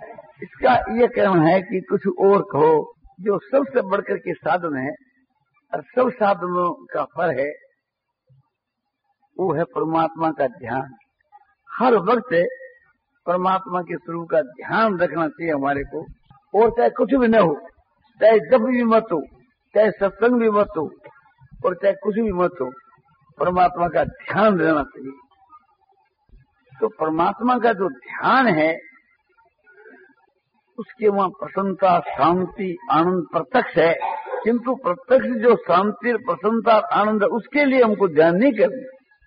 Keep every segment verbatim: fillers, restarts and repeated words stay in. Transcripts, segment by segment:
इसका ये कहना है कि कुछ और कहो, जो सबसे बढ़कर के साधन है और सब साधनों का फल है, वो है परमात्मा का ध्यान। हर वक्त परमात्मा के स्वरूप का ध्यान रखना चाहिए हमारे को, और चाहे कुछ भी न हो, चाहे जब भी मत हो, चाहे सत्संग भी मत हो, और चाहे कुछ भी मत हो, परमात्मा का ध्यान रहना चाहिए। तो परमात्मा का जो ध्यान है, उसके वहां प्रसन्नता, शांति, आनंद प्रत्यक्ष है। किंतु प्रत्यक्ष जो शांति, प्रसन्नता, आनंद, उसके लिए हमको ध्यान नहीं करना।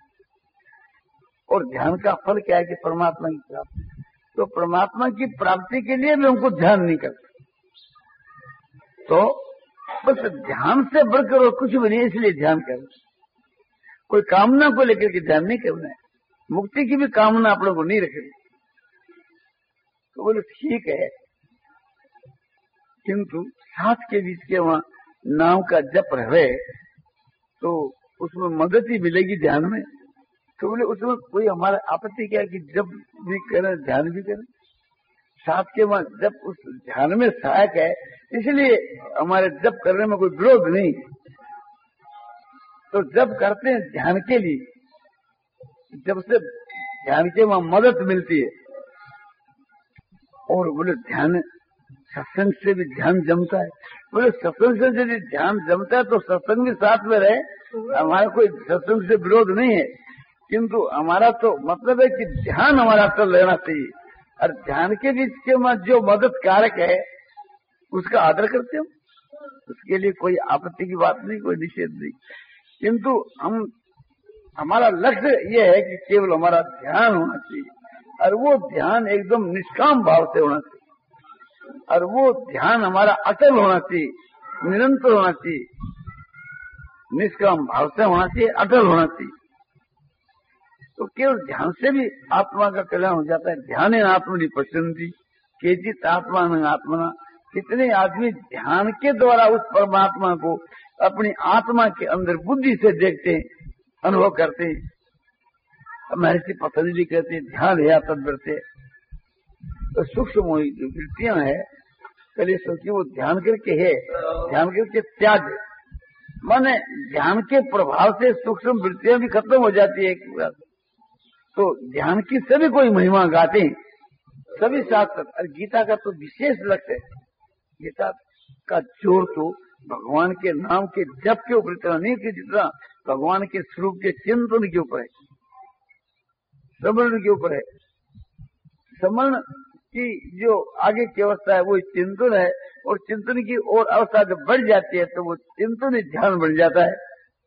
और ध्यान का फल क्या है कि परमात्मा की प्राप्ति। तो परमात्मा की प्राप्ति के लिए भी हमको ध्यान नहीं करना। तो बस ध्यान से बढ़कर और कुछ भी नहीं, इसलिए ध्यान करना। कोई कामना को लेकर के ध्यान नहीं करना है, मुक्ति की भी कामना आप लोगों को नहीं रखनी। तो बोले ठीक है, किंतु साथ के बीच के वहां नाम का जप रहे तो उसमें मदद ही मिलेगी ध्यान में। तो बोले उसमें कोई हमारा आपत्ति क्या है कि जब भी करें ध्यान भी करें, साथ के वहां जब उस ध्यान में सहायक है, इसलिए हमारे जप करने में कोई विरोध नहीं। तो जब करते हैं ध्यान के लिए, जब से ध्यान के वहां मदद मिलती है। और बोले ध्यान सत्संग से भी ध्यान जमता है। बोले सत्संग से यदि ध्यान जमता है तो सत्संग भी साथ में रहे, हमारा कोई सत्संग से विरोध नहीं है। किंतु हमारा तो मतलब है कि ध्यान हमारा चल रहना चाहिए, और ध्यान के बीच के में जो मदद कारक है उसका आदर करते हो, उसके लिए कोई आपत्ति की बात नहीं, कोई निषेध नहीं। किंतु हम हमारा लक्ष्य ये है कि केवल हमारा ध्यान होना चाहिए, और वो ध्यान एकदम निष्काम भाव से होना चाहिए, और वो ध्यान हमारा अटल होना चाहिए, निरंतर होना चाहिए, निष्काम भाव से होना चाहिए, अटल होना चाहिए। तो केवल ध्यान से भी आत्मा का कल्याण हो जाता है। ध्यान आत्मनि पश्यन्ति केचित् आत्मान आत्मना। कितने आदमी ध्यान के द्वारा उस परमात्मा को अपनी आत्मा के अंदर बुद्धि से देखते हैं, अनुभव करते हैं। महर्षि पतंजलि कहते हैं ध्यान है तद्वृत्ते। तो सूक्ष्म जो वृत्तियां है कलेशों की, वो ध्यान करके है, ध्यान करके त्याग। माने ध्यान के प्रभाव से सूक्ष्म वृत्तियां भी खत्म हो जाती है। तो ध्यान की सभी कोई महिमा गाते हैं, सभी शास्त्र। और गीता का तो विशेष लक्ष्य है। गीता का जोर तो भगवान के नाम के जप के ऊपर इतना नहीं कि जितना भगवान के स्वरूप के चिंतन के ऊपर है, समरण के ऊपर है। समरण की जो आगे की अवस्था है वो चिंतन है, और चिंतन की और अवस्था जब बढ़ जाती है तो वो चिंतन ही ध्यान बन जाता है।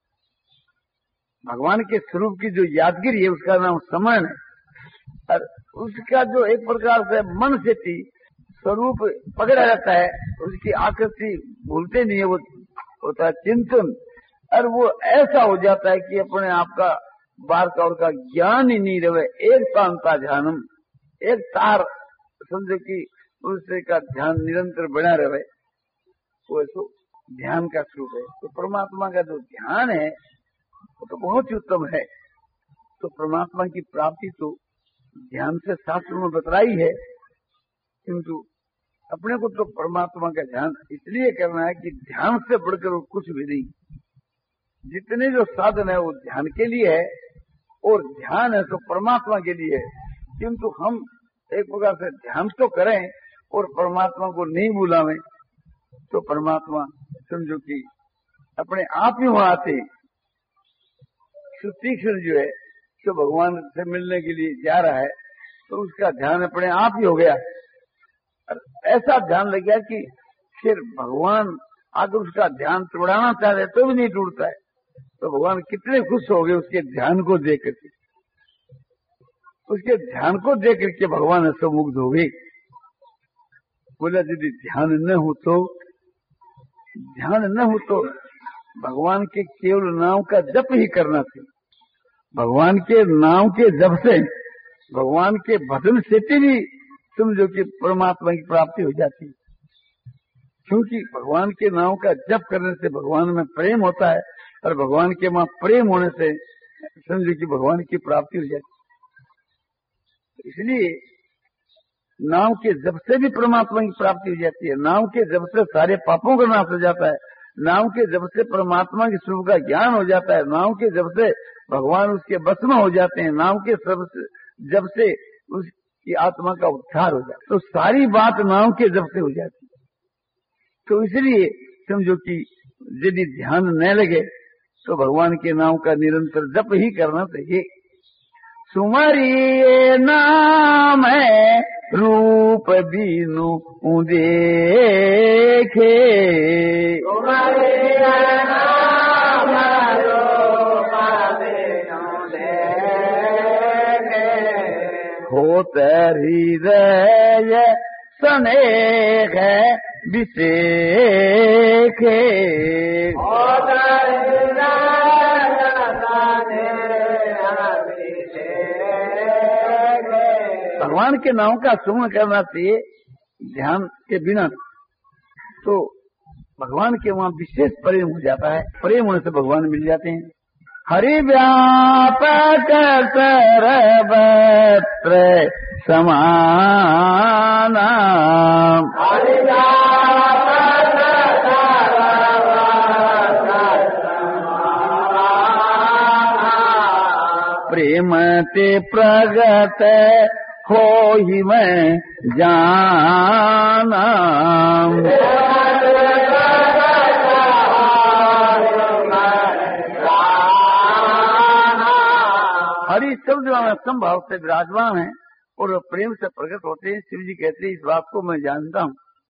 भगवान के स्वरूप की जो यादगिरी है उसका नाम समरण है, और उसका जो एक प्रकार से मन से थी स्वरूप पकड़ा रहता है, उसकी आकृति भूलते नहीं है, वो होता है चिंतन। और वो ऐसा हो जाता है कि अपने आप का बार का और का ज्ञान ही नहीं रहे। एक तांता ध्यानम, एक तार समझो कि उससे का ध्यान निरंतर बना रहे, वो तो ध्यान का स्वरूप है। तो परमात्मा का जो ध्यान है वो तो बहुत ही उत्तम है। तो परमात्मा की प्राप्ति तो ध्यान से शास्त्र में बतलाई है, किंतु अपने को तो परमात्मा का ध्यान इसलिए करना है कि ध्यान से बढ़कर वो कुछ भी नहीं। जितने जो साधन है वो ध्यान के लिए है, और ध्यान है तो परमात्मा के लिए है। किंतु हम एक प्रकार से ध्यान तो करें और परमात्मा को नहीं बुलावें, तो परमात्मा समझो कि अपने आप ही वहां आते। तीक्ष्ण जो है जो भगवान से मिलने के लिए जा रहा है, तो उसका ध्यान अपने आप ही हो गया। और ऐसा ध्यान लग गया कि फिर भगवान अगर उसका ध्यान तोड़ाना चाहते तो भी नहीं टूटता है। तो भगवान कितने खुश हो गए उसके ध्यान को देख करके। उसके ध्यान को देख करके भगवान ऐसे मुग्ध हो गए। बोला यदि ध्यान न हो तो ध्यान न हो तो भगवान के केवल नाम का जप ही करना चाहिए। भगवान के नाम के जप से, भगवान के भजन से भी समझो कि परमात्मा की प्राप्ति हो जाती है। क्योंकि भगवान के नाम का जप करने से भगवान में प्रेम होता है, और भगवान के वहां प्रेम होने से समझो कि भगवान की प्राप्ति हो जाती है। इसलिए नाम के जप से भी परमात्मा की प्राप्ति हो जाती है। नाम के जप से सारे पापों का नाश हो जाता है। नाम के जप से परमात्मा के स्वरूप का ज्ञान हो जाता है। नाम के जप से भगवान उसके बस में हो जाते हैं। नाम के जप से उसकी आत्मा का उद्धार हो जाता है। तो सारी बात नाम के जप से हो जाती है। तो इसलिए समझो कि यदि ध्यान न लगे तो भगवान के नाम का निरंतर जप ही करना चाहिए। सुमरिए नाम है रूप बीनु देखे, सुमरिए नाम रूप बीनु देखे, होत हृदय स्नेह विषेखे, होत भगवान के नाम का सुमरण करना चाहिए ध्यान के बिना। तो भगवान के वहाँ विशेष प्रेम हो जाता है। प्रेम होने से भगवान मिल जाते हैं। हरि व्यापक सर्वत्र समान, हरि व्यापक सर्वत्र समान, प्रेम ते प्रगट हो ही मैं जाना, हरि शब्द में संभाव से विराजमान है और प्रेम से प्रकट होते हैं। शिव जी कहते हैं इस बात को मैं जानता हूँ।